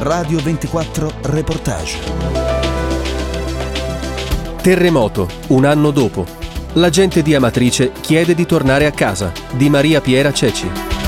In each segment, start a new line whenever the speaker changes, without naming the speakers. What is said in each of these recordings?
Radio 24 Reportage.
Terremoto, un anno dopo. La gente di Amatrice chiede di tornare a casa, di Maria Piera Ceci.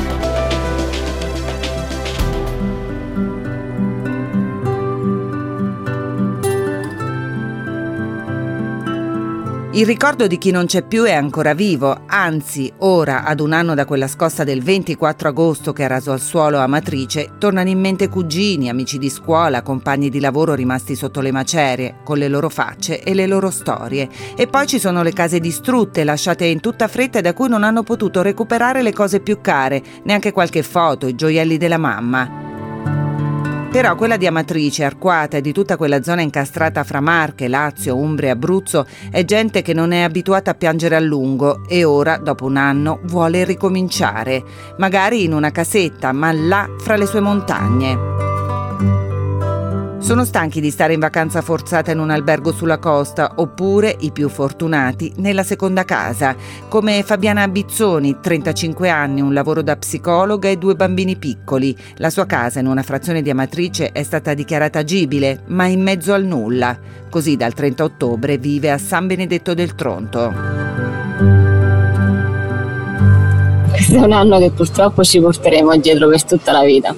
Il ricordo di chi non c'è più è ancora vivo, anzi, ora, ad un anno da quella scossa del 24 agosto che ha raso al suolo Amatrice, tornano in mente cugini, amici di scuola, compagni di lavoro rimasti sotto le macerie, con le loro facce e le loro storie. E poi ci sono le case distrutte, lasciate in tutta fretta e da cui non hanno potuto recuperare le cose più care, neanche qualche foto, i gioielli della mamma. Però quella di Amatrice, Arquata e di tutta quella zona incastrata fra Marche, Lazio, Umbria e Abruzzo è gente che non è abituata a piangere a lungo e ora, dopo un anno, vuole ricominciare. Magari in una casetta, ma là fra le sue montagne. Sono stanchi di stare in vacanza forzata in un albergo sulla costa, oppure, i più fortunati, nella seconda casa, come Fabiana Bizzoni, 35 anni, un lavoro da psicologa e 2 bambini piccoli. La sua casa in una frazione di Amatrice è stata dichiarata agibile, ma in mezzo al nulla. Così dal 30 ottobre vive a San Benedetto del Tronto.
Questo è un anno che purtroppo ci porteremo dietro per tutta la vita,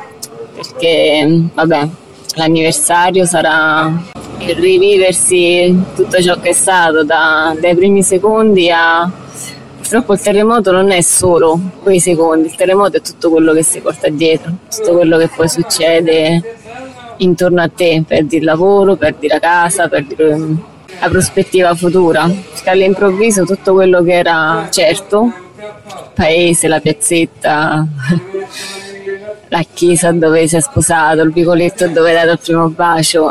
perché, l'anniversario sarà il riviversi tutto ciò che è stato dai primi secondi a... Purtroppo il terremoto non è solo quei secondi, il terremoto è tutto quello che si porta dietro, tutto quello che poi succede intorno a te, perdi il lavoro, perdi la casa, perdi la prospettiva futura, perché all'improvviso tutto quello che era certo, il paese, la piazzetta, la chiesa dove si è sposato, il vicoletto dove hai dato il primo bacio,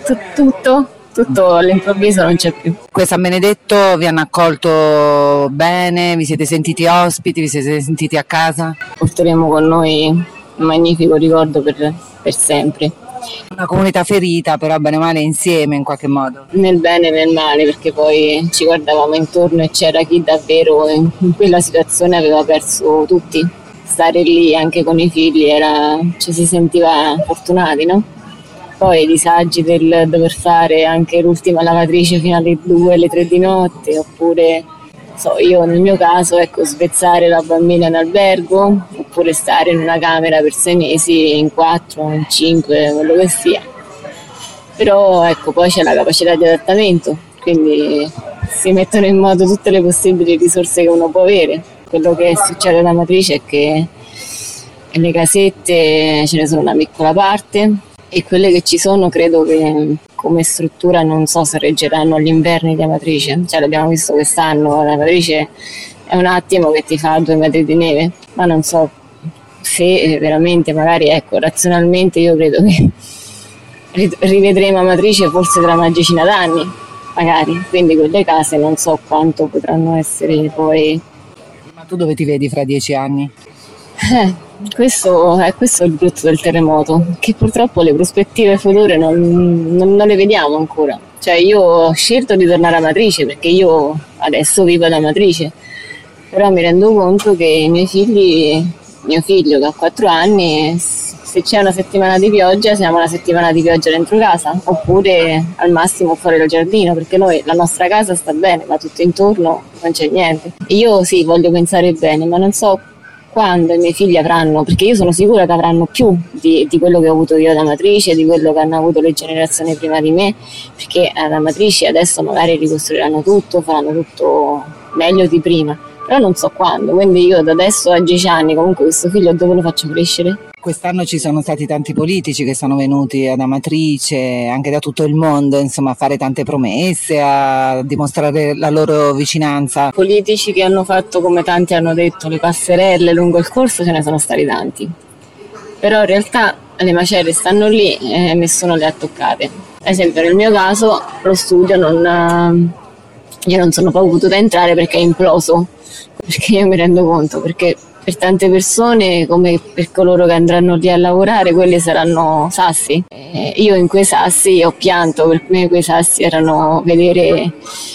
tutto all'improvviso non c'è più.
Qui a San Benedetto vi hanno accolto bene, vi siete sentiti ospiti, vi siete sentiti a casa?
Porteremo con noi un magnifico ricordo per sempre.
Una comunità ferita, però bene o male insieme in qualche modo.
Nel bene e nel male, perché poi ci guardavamo intorno e c'era chi davvero in quella situazione aveva perso tutti. Stare lì anche con i figli ci si sentiva fortunati, no? Poi i disagi del dover fare anche l'ultima lavatrice fino alle 2, alle 3 di notte, oppure io nel mio caso svezzare la bambina in albergo, oppure stare in una camera per 6 mesi, in 4, in 5, quello che sia. Però poi c'è la capacità di adattamento, quindi si mettono in moto tutte le possibili risorse che uno può avere. Quello che succede ad Amatrice è che le casette ce ne sono una piccola parte e quelle che ci sono credo che come struttura non so se reggeranno gli inverni di Amatrice. L'abbiamo visto quest'anno, Amatrice è un attimo che ti fa 2 metri di neve, ma non so se veramente, magari razionalmente io credo che rivedremo Amatrice forse tra una decina d'anni, magari, quindi quelle case non so quanto potranno essere poi.
Ma tu dove ti vedi fra 10 anni?
Questo è il brutto del terremoto, che purtroppo le prospettive future non le vediamo ancora. Io ho scelto di tornare a Amatrice perché io adesso vivo ad Amatrice, però mi rendo conto che mio figlio che ha 4 anni, se c'è una settimana di pioggia siamo una settimana di pioggia dentro casa, oppure al massimo fuori dal giardino, perché la nostra casa sta bene, ma tutto intorno non c'è niente. Io sì, voglio pensare bene, ma non so quando i miei figli avranno, perché io sono sicura che avranno più di quello che ho avuto io ad Amatrice, di quello che hanno avuto le generazioni prima di me, perché ad Amatrice adesso magari ricostruiranno tutto, faranno tutto meglio di prima, però non so quando, quindi io da adesso a 10 anni comunque questo figlio dove lo faccio crescere?
Quest'anno ci sono stati tanti politici che sono venuti ad Amatrice, anche da tutto il mondo, a fare tante promesse, a dimostrare la loro vicinanza.
Politici che hanno fatto, come tanti hanno detto, le passerelle lungo il corso, ce ne sono stati tanti. Però in realtà le macerie stanno lì e nessuno le ha toccate. Ad esempio nel mio caso lo studio io non sono potuta entrare perché è imploso, perché io mi rendo conto, perché per tante persone, come per coloro che andranno lì a lavorare, quelli saranno sassi. Io in quei sassi ho pianto, per me quei sassi erano vedere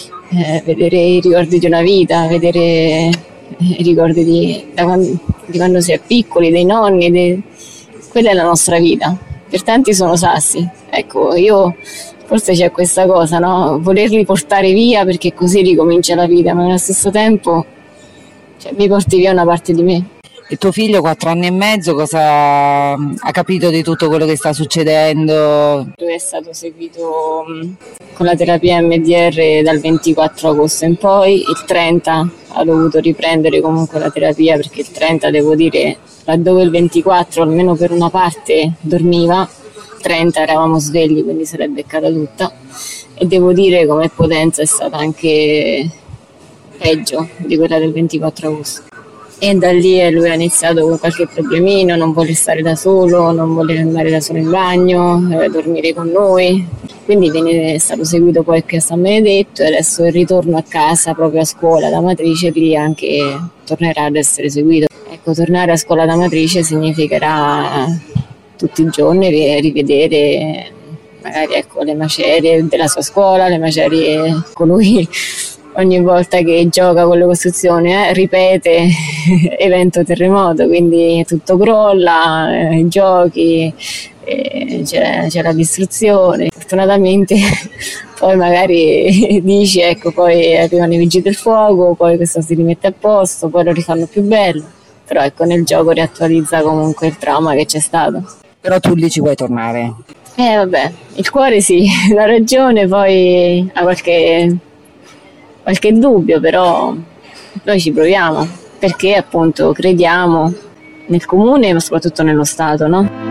i ricordi di una vita, vedere i ricordi di quando si è piccoli, dei nonni, quella è la nostra vita. per tanti sono sassi. Ecco, io forse c'è questa cosa, no? Volerli portare via perché così ricomincia la vita, ma allo stesso tempo mi porti via una parte di me.
E tuo figlio, 4 anni e mezzo, cosa ha capito di tutto quello che sta succedendo?
Lui è stato seguito con la terapia MDR dal 24 agosto in poi, il 30 ha dovuto riprendere comunque la terapia, perché il 30, devo dire, laddove il 24 almeno per una parte dormiva, il 30 eravamo svegli, quindi se l'è beccata tutta, e devo dire come potenza è stata anche peggio di quella del 24 agosto. E da lì lui ha iniziato con qualche problemino, non vuole stare da solo, non vuole andare da solo in bagno, dormire con noi. Quindi è stato seguito poi qui a San Benedetto, e adesso il ritorno a casa, proprio a scuola da matrice, lì anche tornerà ad essere seguito. Ecco, tornare a scuola da matrice significherà tutti i giorni rivedere magari, ecco, le macerie della sua scuola, le macerie con lui. Ogni volta che gioca con le costruzioni ripete evento terremoto, quindi tutto crolla, i giochi, c'è la distruzione. Fortunatamente poi magari dici, ecco, poi arrivano i vigili del fuoco, poi questo si rimette a posto, poi lo rifanno più bello, però ecco, nel gioco riattualizza comunque il trauma che c'è stato.
Però tu lì ci vuoi tornare?
Vabbè, il cuore sì, la ragione poi ha qualche dubbio, però noi ci proviamo, perché appunto crediamo nel comune, ma soprattutto nello Stato, no?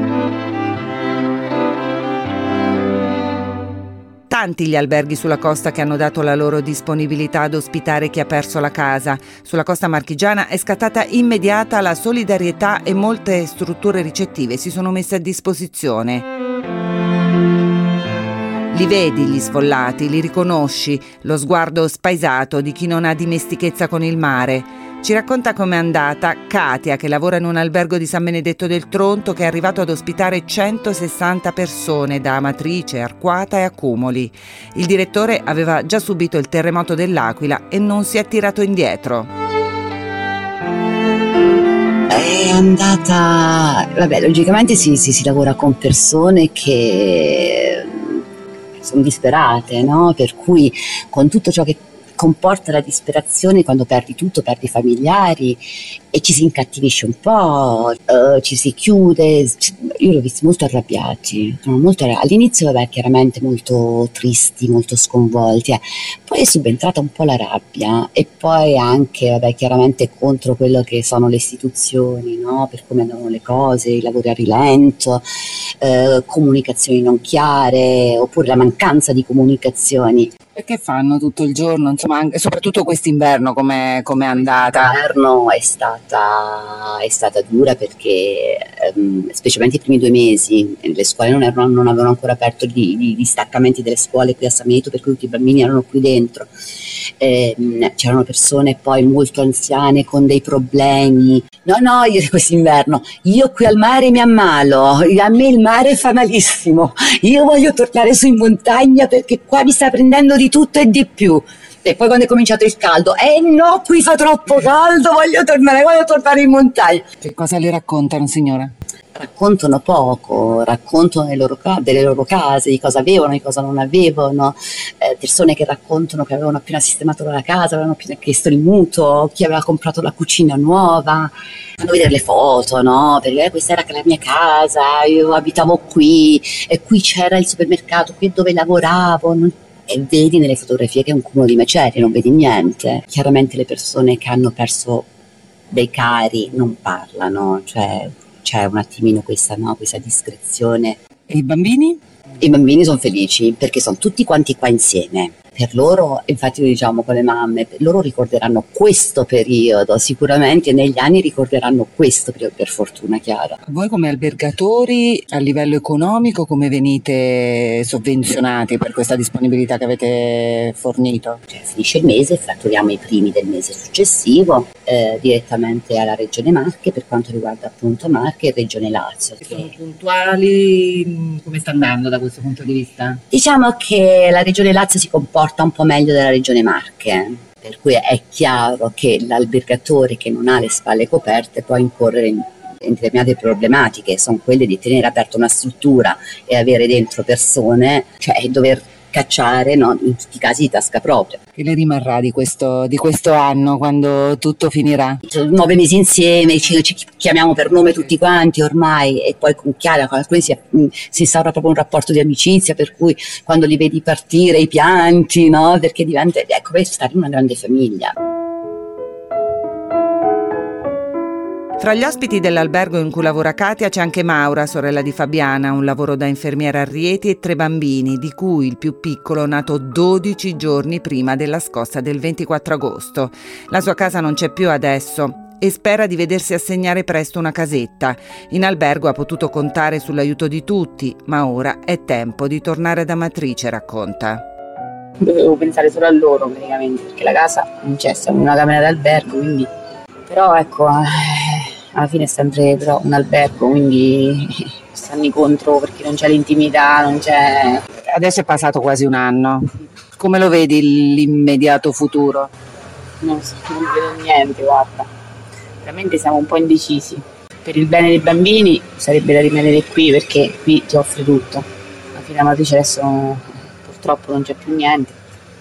Tanti gli alberghi sulla costa che hanno dato la loro disponibilità ad ospitare chi ha perso la casa. Sulla costa marchigiana è scattata immediata la solidarietà e molte strutture ricettive si sono messe a disposizione. Li vedi gli sfollati, li riconosci, lo sguardo spaesato di chi non ha dimestichezza con il mare. Ci racconta com'è andata Katia, che lavora in un albergo di San Benedetto del Tronto, che è arrivato ad ospitare 160 persone da Amatrice, Arquata e Accumoli. Il direttore aveva già subito il terremoto dell'Aquila e non si è tirato indietro.
È andata... Vabbè, logicamente si lavora con persone che sono disperate, no? Per cui con tutto ciò che comporta la disperazione, quando perdi tutto, perdi i familiari e ci si incattivisce un po', ci si chiude. Io li ho visti molto arrabbiati, all'inizio vabbè, chiaramente molto tristi, molto sconvolti, poi è subentrata un po' la rabbia e poi anche vabbè, chiaramente contro quello che sono le istituzioni, no? Per come andavano le cose, i lavori a rilento, comunicazioni non chiare oppure la mancanza di comunicazioni.
E che fanno tutto il giorno? Insomma, anche, soprattutto quest'inverno com'è andata?
L'inverno è stata dura perché specialmente i primi 2 mesi le scuole non avevano ancora aperto gli distaccamenti delle scuole qui a San Benedetto, per cui tutti i bambini erano qui dentro. C'erano persone poi molto anziane con dei problemi. No, io quest'inverno, io qui al mare mi ammalo, a me il mare fa malissimo, io voglio tornare su in montagna perché qua mi sta prendendo di tutto e di più. E poi quando è cominciato il caldo, no, qui fa troppo caldo, voglio tornare in montagna.
Che cosa le raccontano, signora?
Raccontano poco, raccontano delle loro case, di cosa avevano, di cosa non avevano, persone che raccontano che avevano appena sistemato la casa, avevano appena chiesto il mutuo, chi aveva comprato la cucina nuova, fanno vedere le foto, no? Perché questa era la mia casa, io abitavo qui, e qui c'era il supermercato, qui è dove lavoravo, e vedi nelle fotografie che è un cumulo di macerie, non vedi niente. Chiaramente le persone che hanno perso dei cari non parlano, cioè c'è un attimino questa discrezione.
E i bambini?
I bambini sono felici perché sono tutti quanti qua insieme. Per loro, infatti lo diciamo con le mamme, loro ricorderanno questo periodo, sicuramente negli anni ricorderanno questo periodo, per fortuna, chiaro.
Voi come albergatori a livello economico come venite sovvenzionati per questa disponibilità che avete fornito?
Cioè, finisce il mese, fatturiamo i primi del mese successivo direttamente alla Regione Marche per quanto riguarda appunto Marche e Regione Lazio.
Sono puntuali? Come sta andando da questo punto di vista?
Diciamo che la Regione Lazio si comporta un po' meglio della Regione Marche, per cui è chiaro che l'albergatore che non ha le spalle coperte può incorrere Determinate problematiche sono quelle di tenere aperta una struttura e avere dentro persone, cioè dover cacciare, no, in tutti i casi di tasca propria.
Che le rimarrà di questo anno quando tutto finirà?
9 mesi insieme, ci chiamiamo per nome tutti quanti ormai, e poi con Chiara, con alcuni si instaura proprio un rapporto di amicizia, per cui quando li vedi partire i pianti, no, perché diventa, ecco, per stare in una grande famiglia.
Fra gli ospiti dell'albergo in cui lavora Katia c'è anche Maura, sorella di Fabiana, un lavoro da infermiera a Rieti, e 3 bambini, di cui il più piccolo nato 12 giorni prima della scossa del 24 agosto. La sua casa non c'è più adesso e spera di vedersi assegnare presto una casetta. In albergo ha potuto contare sull'aiuto di tutti, ma ora è tempo di tornare ad Amatrice, racconta.
Dovevo pensare solo a loro praticamente, perché la casa non c'è, siamo in una camera d'albergo, quindi... Però ecco, alla fine è sempre però un albergo, quindi stanno contro perché non c'è l'intimità, non c'è...
Adesso è passato quasi un anno. Come lo vedi l'immediato futuro?
Non vedo niente, guarda. Veramente siamo un po' indecisi. Per il bene dei bambini sarebbe da rimanere qui, perché qui ti offre tutto. Alla fine Amatrice adesso purtroppo non c'è più niente.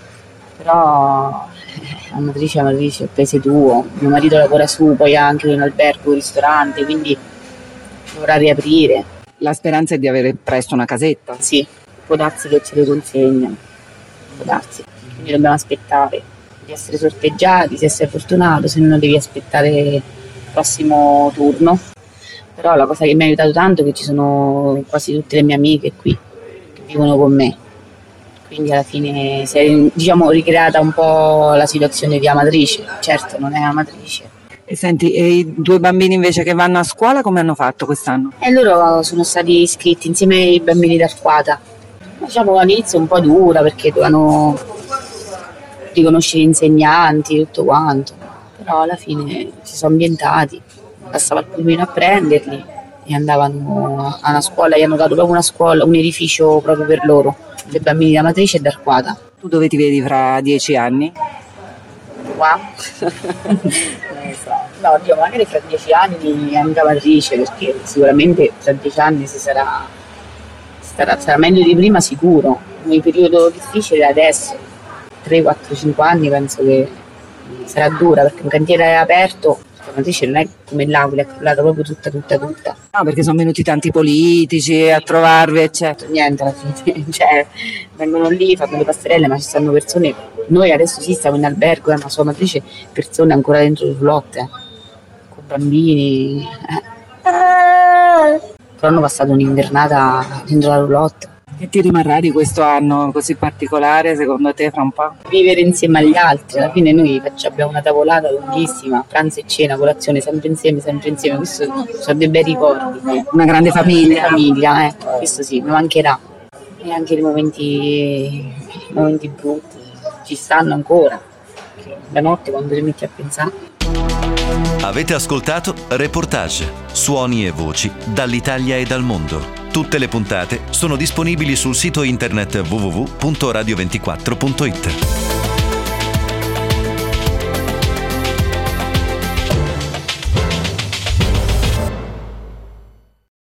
Però... Amatrice, il paese tuo, mio marito lavora su, poi ha anche un albergo, un ristorante, quindi dovrà riaprire.
La speranza è di avere presto una casetta?
Sì, può darsi che ce le consegnano, può darsi, quindi dobbiamo aspettare di essere sorteggiati, se sei fortunato, se no devi aspettare il prossimo turno. Però la cosa che mi ha aiutato tanto è che ci sono quasi tutte le mie amiche qui, che vivono con me. Quindi alla fine si è, diciamo, ricreata un po' la situazione di Amatrice. Certo, non è Amatrice.
E senti, e i 2 bambini invece che vanno a scuola come hanno fatto quest'anno?
E loro sono stati iscritti insieme ai bambini d'Arquata. Diciamo all'inizio un po' dura perché dovevano riconoscere gli insegnanti e tutto quanto. Però alla fine si sono ambientati, passava il pulmino a prenderli e andavano a una scuola, gli hanno dato proprio una scuola, un edificio proprio per loro. Dei bambini di Amatrice e d'Arquata.
Tu dove ti vedi fra 10 anni?
Qua? Non so. No, oddio, magari fra 10 anni anche Amatrice, perché sicuramente fra 10 anni sarà meglio di prima sicuro. Un periodo difficile adesso, 3, 4, 5 anni penso che sarà dura, perché un cantiere è aperto. Amatrice non è come l'Aquila, è crollata proprio tutta.
No, perché sono venuti tanti politici a trovarvi, eccetera.
Niente alla fine, cioè vengono lì, fanno le passerelle, ma ci stanno persone, noi adesso sì stiamo in albergo, ma su Amatrice persone ancora dentro le roulotte, con bambini. Però hanno passato un'invernata dentro la roulotte.
Che ti rimarrà di questo anno così particolare secondo te fra un po'?
Vivere insieme agli altri, alla fine noi abbiamo una tavolata lunghissima, pranzo e cena, colazione, sempre insieme, questo sono dei bei ricordi.
Una grande famiglia,
questo sì, mi mancherà. E anche i momenti brutti ci stanno ancora, la notte quando ti metti a pensare.
Avete ascoltato Reportage, suoni e voci dall'Italia e dal mondo. Tutte le puntate sono disponibili sul sito internet www.radio24.it.